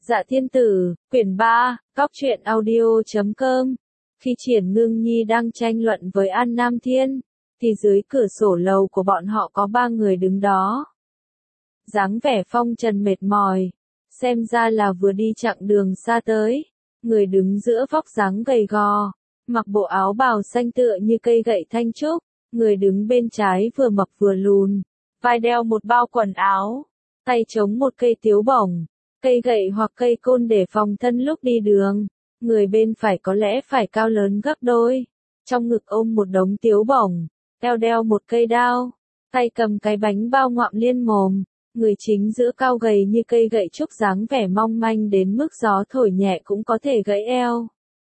Dạ Thiên Tử, quyển 3, Cóc truyện audio.com. Khi Triển Ngưng Nhi đang tranh luận với An Nam Thiên, thì dưới cửa sổ lầu của bọn họ có 3 người đứng đó. Dáng vẻ phong trần mệt mỏi, xem ra là vừa đi chặng đường xa tới. Người đứng giữa vóc dáng gầy gò, mặc bộ áo bào xanh tựa như cây gậy thanh trúc. Người đứng bên trái vừa mập vừa lùn, vai đeo một bao quần áo, tay chống một cây tiếu bổng, cây gậy hoặc cây côn để phòng thân lúc đi đường. Người bên phải có lẽ phải cao lớn gấp đôi, trong ngực ôm một đống tiếu bổng, eo đeo một cây đao, tay cầm cái bánh bao ngoạm liên mồm. Người chính giữa cao gầy như cây gậy trúc, dáng vẻ mong manh đến mức gió thổi nhẹ cũng có thể gãy eo.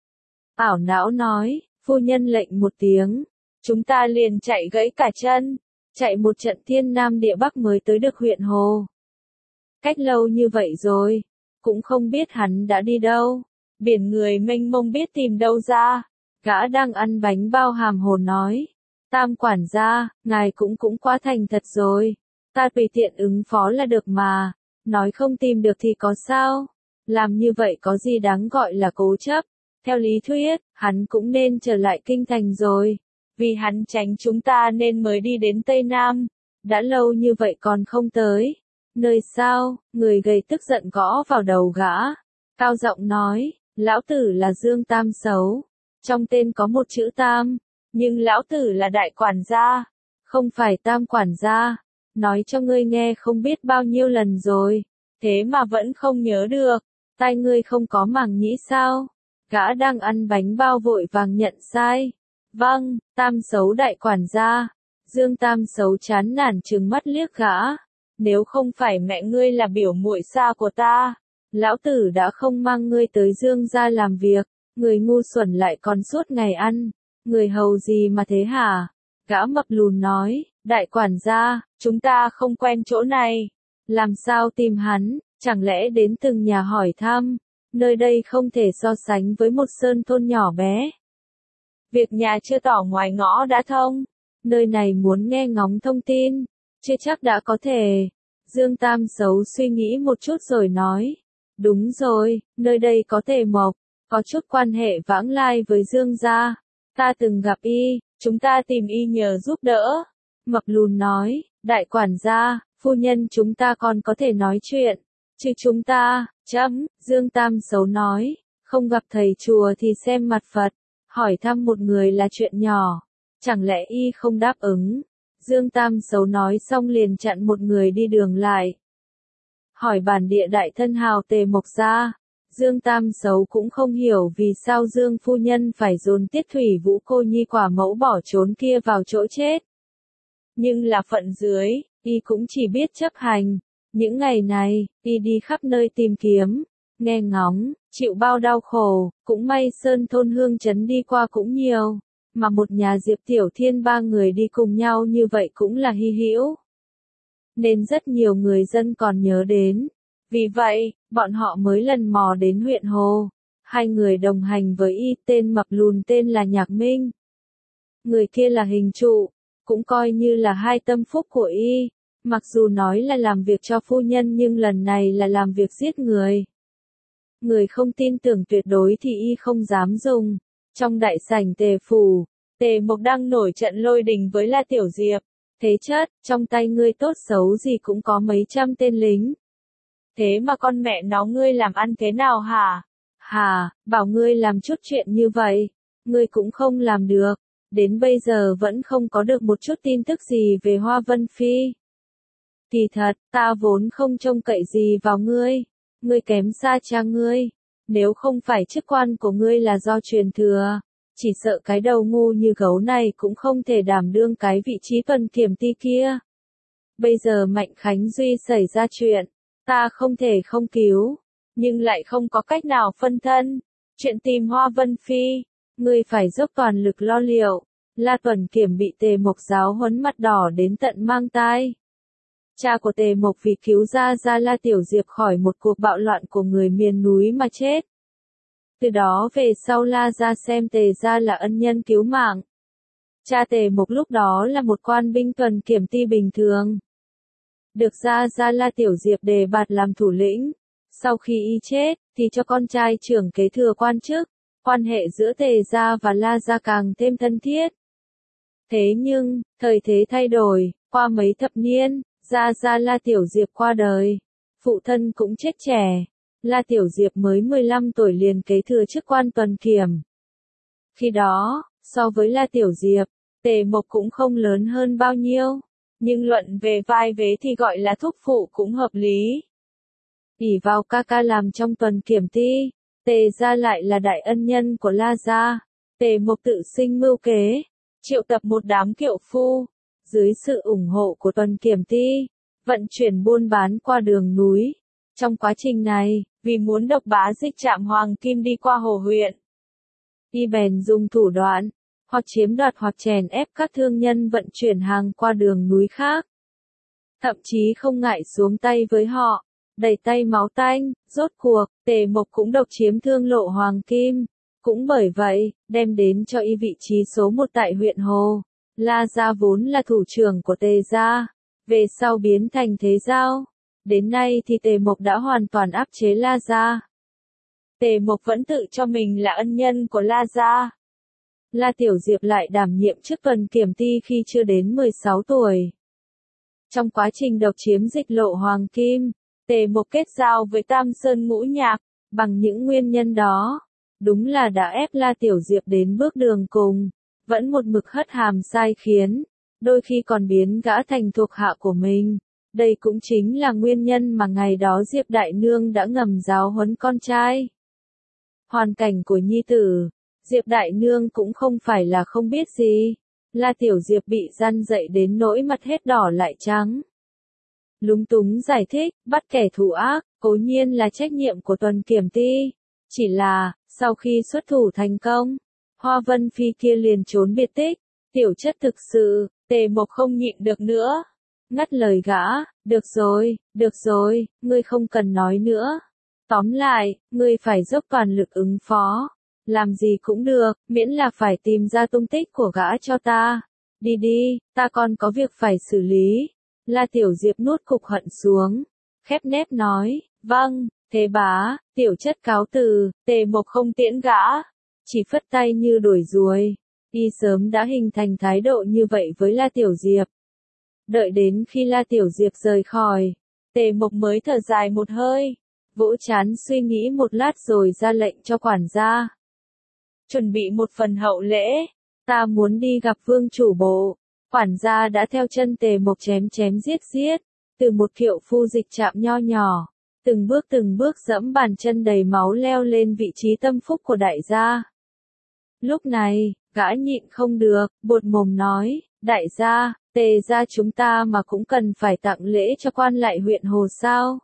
Ảo não nói, phu nhân lệnh một tiếng, chúng ta liền chạy gãy cả chân, chạy một trận thiên nam địa bắc mới tới được huyện Hồ. Cách lâu như vậy rồi, cũng không biết hắn đã đi đâu, biển người mênh mông biết tìm đâu ra. Gã đang ăn bánh bao hàm hồ nói, Tam quản gia, ngài cũng quá thành thật rồi, ta tùy tiện ứng phó là được mà, nói không tìm được thì có sao, làm như vậy có gì đáng gọi là cố chấp. Theo lý thuyết, hắn cũng nên trở lại kinh thành rồi, vì hắn tránh chúng ta nên mới đi đến Tây Nam, đã lâu như vậy còn không tới. Nơi sao, người gầy tức giận gõ vào đầu gã, cao giọng nói, lão tử là Dương Tam Xấu, trong tên có một chữ Tam, nhưng lão tử là đại quản gia, không phải Tam quản gia, nói cho ngươi nghe không biết bao nhiêu lần rồi, thế mà vẫn không nhớ được, tai ngươi không có màng nhĩ sao? Gã đang ăn bánh bao vội vàng nhận sai. Vâng, Tam Xấu đại quản gia. Dương Tam Xấu chán nản trừng mắt liếc gã. Nếu không phải mẹ ngươi là biểu muội xa của ta, lão tử đã không mang ngươi tới Dương gia làm việc. Người ngu xuẩn lại còn suốt ngày ăn. Người hầu gì mà thế hả? Gã mập lùn nói, đại quản gia, chúng ta không quen chỗ này. Làm sao tìm hắn, chẳng lẽ đến từng nhà hỏi thăm? Nơi đây không thể so sánh với một sơn thôn nhỏ bé. Việc nhà chưa tỏ ngoài ngõ đã thông. Nơi này muốn nghe ngóng thông tin, chưa chắc đã có thể. Dương Tam Xấu suy nghĩ một chút rồi nói. Đúng rồi, nơi đây có Tề Mộc, có chút quan hệ vãng lai với Dương gia. Ta từng gặp y, chúng ta tìm y nhờ giúp đỡ. Mập lùn nói, đại quản gia, phu nhân chúng ta còn có thể nói chuyện. Chứ chúng ta, Dương Tam Xấu nói, không gặp thầy chùa thì xem mặt Phật, hỏi thăm một người là chuyện nhỏ, chẳng lẽ y không đáp ứng. Dương Tam Xấu nói xong liền chặn một người đi đường lại. Hỏi bản địa đại thân hào Tề Mộc gia. Dương Tam Xấu cũng không hiểu vì sao Dương phu nhân phải dồn Tiết Thủy Vũ cô nhi quả mẫu bỏ trốn kia vào chỗ chết. Nhưng là phận dưới, y cũng chỉ biết chấp hành. Những ngày này, y đi khắp nơi tìm kiếm, nghe ngóng, chịu bao đau khổ, cũng may sơn thôn hương trấn đi qua cũng nhiều, mà một nhà Diệp Tiểu Thiên 3 người đi cùng nhau như vậy cũng là hy hữu. Nên rất nhiều người dân còn nhớ đến. Vì vậy, bọn họ mới lần mò đến huyện Hồ. 2 người đồng hành với y, tên mập lùn tên là Nhạc Minh. Người kia là Hình Trụ, cũng coi như là hai tâm phúc của y. Mặc dù nói là làm việc cho phu nhân nhưng lần này là làm việc giết người. Người không tin tưởng tuyệt đối thì y không dám dùng. Trong đại sảnh Tề phủ, Tề Mộc đang nổi trận lôi đình với La Tiểu Diệp. Thế chất, trong tay ngươi tốt xấu gì cũng có mấy trăm tên lính. Thế mà con mẹ nó ngươi làm ăn thế nào hả? Hả, bảo ngươi làm chút chuyện như vậy, ngươi cũng không làm được. Đến bây giờ vẫn không có được một chút tin tức gì về Hoa Vân Phi. Kỳ thật, ta vốn không trông cậy gì vào ngươi. Ngươi kém xa cha ngươi. Nếu không phải chức quan của ngươi là do truyền thừa, chỉ sợ cái đầu ngu như gấu này cũng không thể đảm đương cái vị trí tuần kiểm ty kia. Bây giờ Mạnh Khánh Duy xảy ra chuyện, ta không thể không cứu, nhưng lại không có cách nào phân thân. Chuyện tìm Hoa Vân Phi, ngươi phải dốc toàn lực lo liệu. La Tuần Kiểm bị Tề Mộc giáo huấn mặt đỏ đến tận mang tai. Cha của Tề Mộc vì cứu ra La Tiểu Diệp khỏi một cuộc bạo loạn của người miền núi mà chết. Từ đó về sau La gia xem Tề gia là ân nhân cứu mạng. Cha Tề Mộc lúc đó là một quan binh tuần kiểm ty bình thường. Được ra La Tiểu Diệp đề bạt làm thủ lĩnh. Sau khi y chết, thì cho con trai trưởng kế thừa quan chức, quan hệ giữa Tề gia và La gia càng thêm thân thiết. Thế nhưng, thời thế thay đổi, qua mấy thập niên, Gia La Tiểu Diệp qua đời. Phụ thân cũng chết trẻ. La Tiểu Diệp mới 15 tuổi liền kế thừa chức quan tuần kiểm. Khi đó, so với La Tiểu Diệp, Tề Mộc cũng không lớn hơn bao nhiêu. Nhưng luận về vai vế thì gọi là thúc phụ cũng hợp lý. ỷ vào ca ca làm trong tuần kiểm ty, Tề gia lại là đại ân nhân của La gia. Tề Mộc tự sinh mưu kế, triệu tập một đám kiệu phu, dưới sự ủng hộ của tuần kiểm ty, vận chuyển buôn bán qua đường núi. Trong quá trình này, vì muốn độc bá dịch trạm Hoàng Kim đi qua Hồ huyện, y bèn dùng thủ đoạn, hoặc chiếm đoạt hoặc chèn ép các thương nhân vận chuyển hàng qua đường núi khác. Thậm chí không ngại xuống tay với họ, đầy tay máu tanh. Rốt cuộc, Tề Mộc cũng độc chiếm thương lộ Hoàng Kim. Cũng bởi vậy, đem đến cho y vị trí số 1 tại huyện Hồ. La gia vốn là thủ trưởng của Tề gia, về sau biến thành thế giao. Đến nay thì Tề Mộc đã hoàn toàn áp chế La gia. Tề Mộc vẫn tự cho mình là ân nhân của La gia. La Tiểu Diệp lại đảm nhiệm chức tuần kiểm ty khi chưa đến 16 tuổi. Trong quá trình độc chiếm dịch lộ Hoàng Kim, Tề Mộc kết giao với Tam Sơn Ngũ Nhạc. Bằng những nguyên nhân đó, đúng là đã ép La Tiểu Diệp đến bước đường cùng, vẫn một mực hất hàm sai khiến, đôi khi còn biến gã thành thuộc hạ của mình. Đây cũng chính là nguyên nhân mà ngày đó Diệp Đại Nương đã ngầm giáo huấn con trai. Hoàn cảnh của nhi tử, Diệp Đại Nương cũng không phải là không biết gì. La Tiểu Diệp bị răn dậy đến nỗi mặt hết đỏ lại trắng. Lúng túng giải thích, bắt kẻ thù ác, cố nhiên là trách nhiệm của tuần kiểm ty. Chỉ là, sau khi xuất thủ thành công, Hoa Vân Phi kia liền trốn biệt tích. Tiểu chất thực sự, Tề Mộc không nhịn được nữa. Ngắt lời gã, được rồi, ngươi không cần nói nữa. Tóm lại, ngươi phải dốc toàn lực ứng phó. Làm gì cũng được, miễn là phải tìm ra tung tích của gã cho ta. Đi, ta còn có việc phải xử lý. La Tiểu Diệp nuốt cục hận xuống, khép nép nói, vâng, thế bá, tiểu chất cáo từ. Tề Mộc không tiễn gã, chỉ phất tay như đuổi ruồi. Y sớm đã hình thành thái độ như vậy với La Tiểu Diệp. Đợi đến khi La Tiểu Diệp rời khỏi, Tề Mộc mới thở dài một hơi, vỗ trán suy nghĩ một lát rồi ra lệnh cho quản gia. Chuẩn bị một phần hậu lễ, ta muốn đi gặp vương chủ bộ. Quản gia đã theo chân Tề Mộc chém giết, từ một kiệu phu dịch trạm nho nhỏ, từng bước dẫm bàn chân đầy máu leo lên vị trí tâm phúc của đại gia. Lúc này, gã nhịn không được, buột mồm nói, đại gia, Tề gia chúng ta mà cũng cần phải tặng lễ cho quan lại huyện Hồ sao?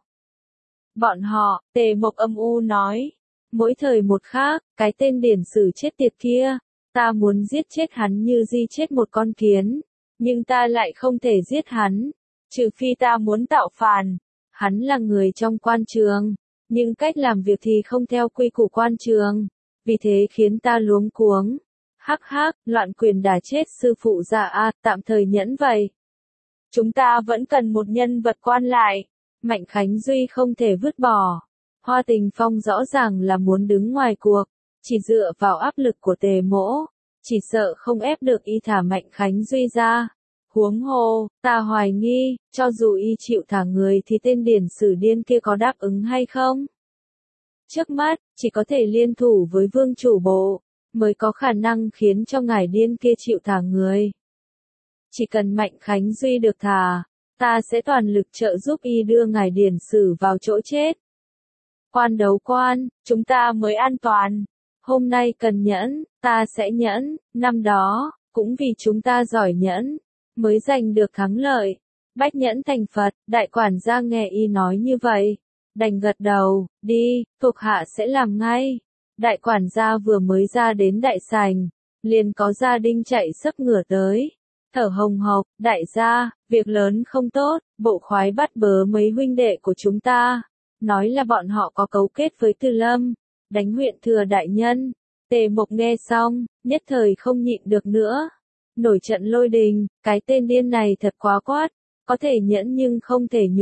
Bọn họ, Tề Mộc âm u nói, mỗi thời một khác, cái tên điển sử chết tiệt kia, ta muốn giết chết hắn như di chết một con kiến, nhưng ta lại không thể giết hắn, trừ phi ta muốn tạo phản. Hắn là người trong quan trường, nhưng cách làm việc thì không theo quy củ quan trường, vì thế khiến ta luống cuống. Hắc, loạn quyền đả chết sư phụ già a, tạm thời nhẫn vậy. Chúng ta vẫn cần một nhân vật quan lại, Mạnh Khánh Duy không thể vứt bỏ. Hoa Tình Phong rõ ràng là muốn đứng ngoài cuộc, chỉ dựa vào áp lực của Tề Mỗ, chỉ sợ không ép được y thả Mạnh Khánh Duy ra. Huống hồ, ta hoài nghi, cho dù y chịu thả người thì tên điển sử điên kia có đáp ứng hay không? Trước mắt, chỉ có thể liên thủ với vương chủ bộ, mới có khả năng khiến cho ngài điên kia chịu thả người. Chỉ cần Mạnh Khánh Duy được thả, ta sẽ toàn lực trợ giúp y đưa ngài điển sử vào chỗ chết. Quan đấu quan, chúng ta mới an toàn. Hôm nay cần nhẫn, ta sẽ nhẫn, năm đó, cũng vì chúng ta giỏi nhẫn, mới giành được thắng lợi. Bách nhẫn thành Phật, đại quản gia nghe y nói như vậy, đành gật đầu, đi, thuộc hạ sẽ làm ngay. Đại quản gia vừa mới ra đến đại sảnh, liền có gia đình chạy sấp ngửa tới, thở hồng hộc, đại gia, việc lớn không tốt, bộ khoái bắt bớ mấy huynh đệ của chúng ta, nói là bọn họ có cấu kết với Từ Lâm, đánh huyện thừa đại nhân. Tề Mộc nghe xong, nhất thời không nhịn được nữa. Nổi trận lôi đình, cái tên điên này thật quá quát, có thể nhẫn nhưng không thể nhục.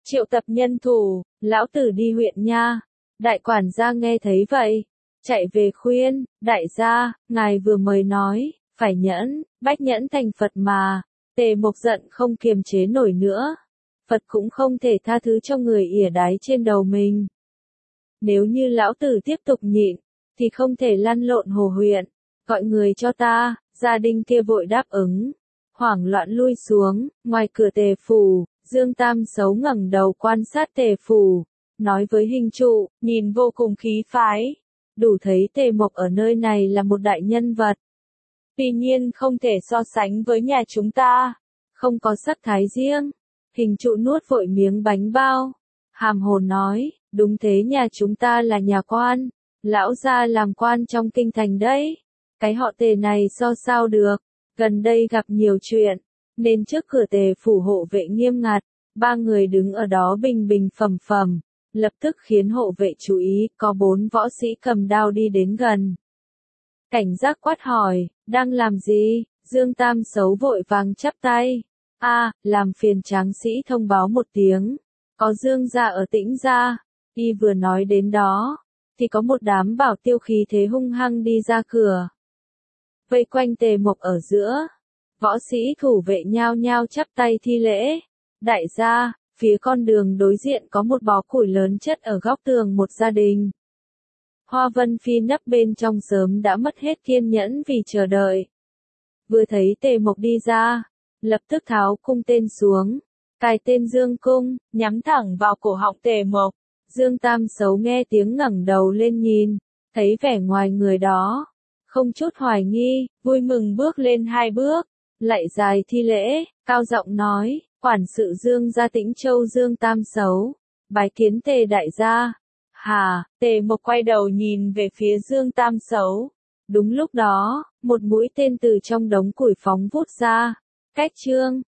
triệu tập nhân thủ, lão tử đi huyện nha. Đại quản gia nghe thấy vậy, chạy về khuyên, đại gia, ngài vừa mới nói, phải nhẫn, bách nhẫn thành Phật mà. Tề Mộc giận không kiềm chế nổi nữa. Phật cũng không thể tha thứ cho người ỉa đái trên đầu mình. Nếu như lão tử tiếp tục nhịn, thì không thể lăn lộn hồ huyện. Gọi người cho ta, gia đình kia vội đáp ứng. Hoảng loạn lui xuống, ngoài cửa Tề phủ, Dương Tam Xấu ngẩng đầu quan sát Tề phủ, nói với hình trụ, nhìn vô cùng khí phái. Đủ thấy Tề Mộc ở nơi này là một đại nhân vật. Tuy nhiên không thể so sánh với nhà chúng ta, không có sắc thái riêng. Hình trụ nuốt vội miếng bánh bao, hàm hồ nói, đúng thế, nhà chúng ta là nhà quan, lão gia làm quan trong kinh thành đấy. Cái họ Tề này so sao được, gần đây gặp nhiều chuyện, nên trước cửa Tề phủ hộ vệ nghiêm ngặt, 3 người đứng ở đó bình bình phẩm phẩm, lập tức khiến hộ vệ chú ý, có 4 võ sĩ cầm đao đi đến gần. Cảnh giác quát hỏi, đang làm gì? Dương Tam Xấu vội vàng chắp tay. Làm phiền tráng sĩ thông báo một tiếng. Có Dương gia ở Tĩnh gia. Y vừa nói đến đó, thì có một đám bảo tiêu khí thế hung hăng đi ra cửa. Vây quanh Tề Mộc ở giữa. Võ sĩ thủ vệ nhao nhao chắp tay thi lễ. Đại gia, phía con đường đối diện có một bó củi lớn chất ở góc tường một gia đình. Hoa Vân Phi nấp bên trong sớm đã mất hết kiên nhẫn vì chờ đợi. Vừa thấy Tề Mộc đi ra, lập tức tháo cung tên xuống, cài tên Dương cung, nhắm thẳng vào cổ họng Tề Mộc. Dương Tam Xấu nghe tiếng ngẩng đầu lên nhìn, thấy vẻ ngoài người đó, không chút hoài nghi, vui mừng bước lên 2 bước, lạy dài thi lễ, cao giọng nói, quản sự Dương gia Tĩnh Châu Dương Tam Xấu, bái kiến Tề đại gia. Tề Mộc quay đầu nhìn về phía Dương Tam Xấu. Đúng lúc đó, một mũi tên từ trong đống củi phóng vút ra, cách Trương